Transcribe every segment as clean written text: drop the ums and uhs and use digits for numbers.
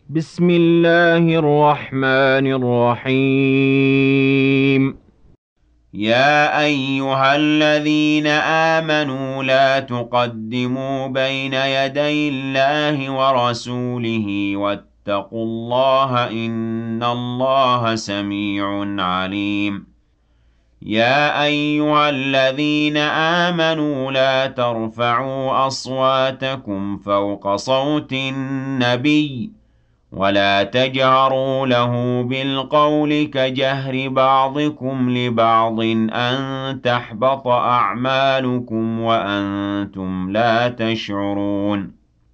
بسم الله الرحمن الرحيم. يا أيها الذين آمنوا لا تقدموا بين يدي الله ورسوله واتقوا الله إن الله سميع عليم. يا أيها الذين آمنوا لا ترفعوا أصواتكم فوق صوت النبي ولا تجهروا له بالقول كجهر بعضكم لبعض أن تحبط أعمالكم وأنتم لا تشعرون.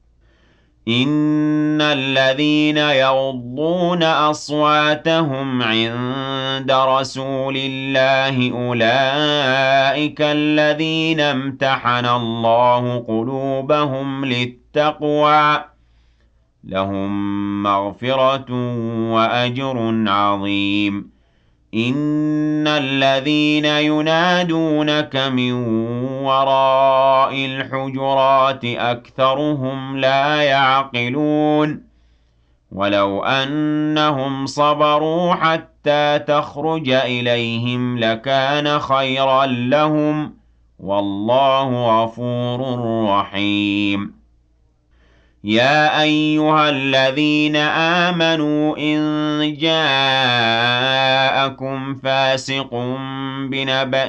إن الذين يغضون أصواتهم عند رسول الله أولئك الذين امتحن الله قلوبهم للتقوى لهم مغفرة وأجر عظيم. إن الذين ينادونك من وراء الحجرات أكثرهم لا يعقلون. ولو أنهم صبروا حتى تخرج إليهم لكان خيرا لهم والله غفور رحيم. يا أيها الذين آمنوا إن جاءكم فاسق بنبأ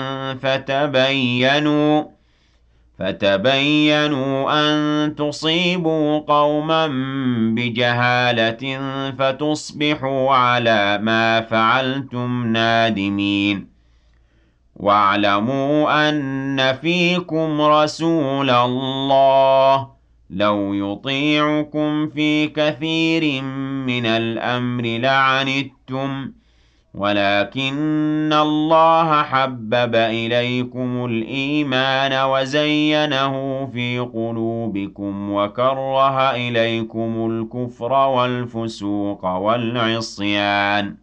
فتبينوا أن تصيبوا قوما بجهالة فتصبحوا على ما فعلتم نادمين. واعلموا أن فيكم رسول الله لو يطيعكم في كثير من الأمر لعنتم ولكن الله حبب إليكم الإيمان وزينه في قلوبكم وكره إليكم الكفر والفسوق والعصيان.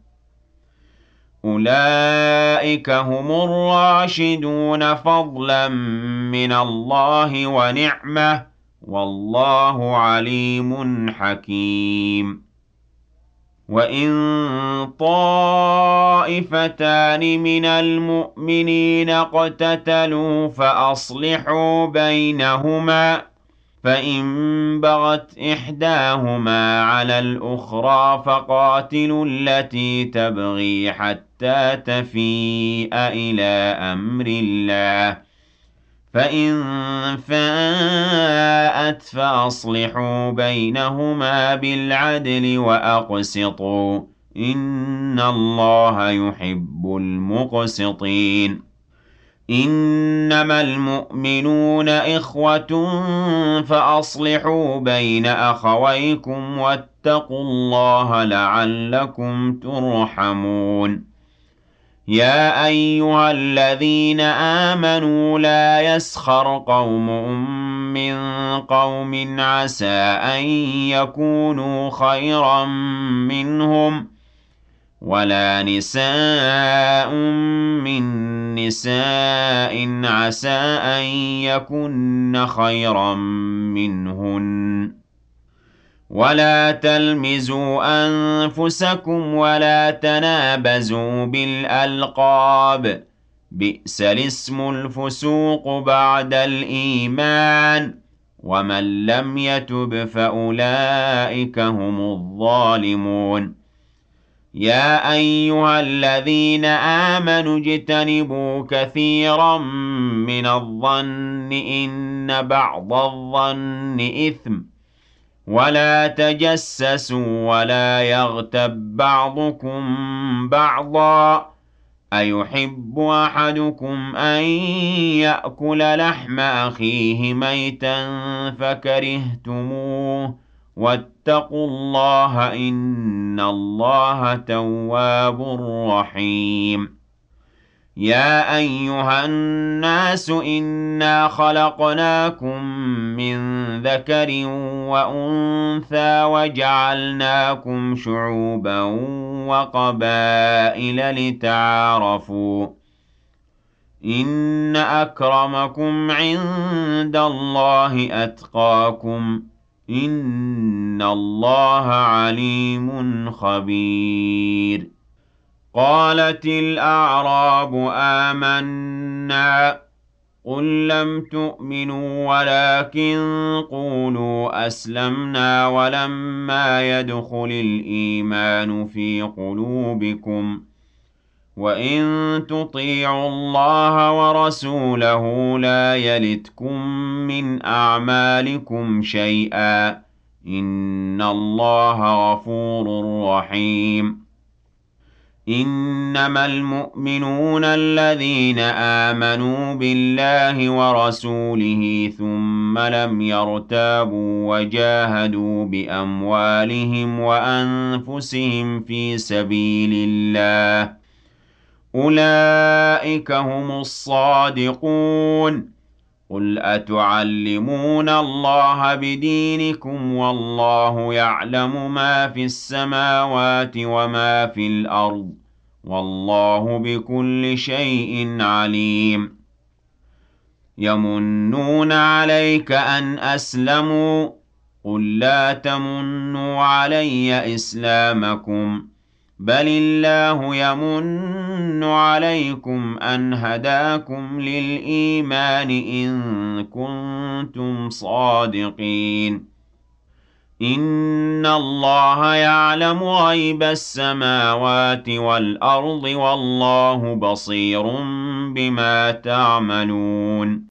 أولئك هم الراشدون فضلا من الله ونعمة والله عليم حكيم. وإن طائفتان من المؤمنين اقتتلوا فأصلحوا بينهما فإن بغت إحداهما على الأخرى فقاتلوا التي تبغي حتى تفيء إلى أمر الله فإن فاءت فأصلحوا بينهما بالعدل وأقسطوا إن الله يحب المقسطين. إنما المؤمنون إخوة فأصلحوا بين أخويكم واتقوا الله لعلكم ترحمون. يا أيها الذين آمنوا لا يسخر قوم من قوم عسى أن يكونوا خيرا منهم ولا نساء من نساء عسى أن يكن خيرا منهن ولا تلمزوا أنفسكم ولا تنابزوا بالألقاب بئس الاسم الفسوق بعد الإيمان ومن لم يتب فأولئك هم الظالمون. يا أيها الذين آمنوا اجتنبوا كثيرا من الظن إن بعض الظن إثم ولا تجسسوا ولا يغتب بعضكم بعضا أيحب أحدكم أن يأكل لحم أخيه ميتا فكرهتموه واتقوا الله إن الله تواب رحيم. يا أيها الناس إنا خلقناكم من ذكر وأنثى وجعلناكم شعوبا وقبائل لتعارفوا إن أكرمكم عند الله أتقاكم إِنَّ اللَّهَ عَلِيمٌ خَبِيرٌ قَالَتِ الْأَعْرَابُ آمَنَّا قُل لَّمْ تُؤْمِنُوا وَلَٰكِن قُولُوا أَسْلَمْنَا وَلَمَّا يَدْخُلِ الْإِيمَانُ فِي قُلُوبِكُمْ ۖ وَإِن تُطِيعُوا اللَّهَ وَرَسُولَهُ لَا يَلِتْكُم مِّنْ أَعْمَالِكُمْ شَيْئًا ۚ إِنَّ اللَّهَ غَفُورٌ رَّحِيمٌ إِنَّمَا الْمُؤْمِنُونَ الَّذِينَ آمَنُوا بِاللَّهِ وَرَسُولِهِ ثُمَّ لَمْ يَرْتَابُوا وَجَاهَدُوا بِأَمْوَالِهِمْ وَأَنفُسِهِمْ فِي سَبِيلِ اللَّهِ ۚ أُولَٰئِكَ هُمُ الصَّادِقُونَ قُلْ أَتُعَلِّمُونَ اللَّهَ بِدِينِكُمْ وَاللَّهُ يَعْلَمُ مَا فِي السَّمَاوَاتِ وَمَا فِي الْأَرْضِ ۚ وَاللَّهُ بِكُلِّ شَيْءٍ عَلِيمٌ يَمُنُّونَ عَلَيْكَ أَنْ أَسْلَمُوا ۖ قُل لَّا تَمُنُّوا عَلَيَّ إِسْلَامَكُم ۖ بَلِ اللَّهُ يَمُنُّ عَلَيْكُمْ أَنْ هَدَاكُمْ لِلْإِيمَانِ إِن كُنتُمْ صَادِقِينَ إِنَّ اللَّهَ يَعْلَمُ غَيْبَ السَّمَاوَاتِ وَالْأَرْضِ ۚ وَاللَّهُ بَصِيرٌ بِمَا تَعْمَلُونَ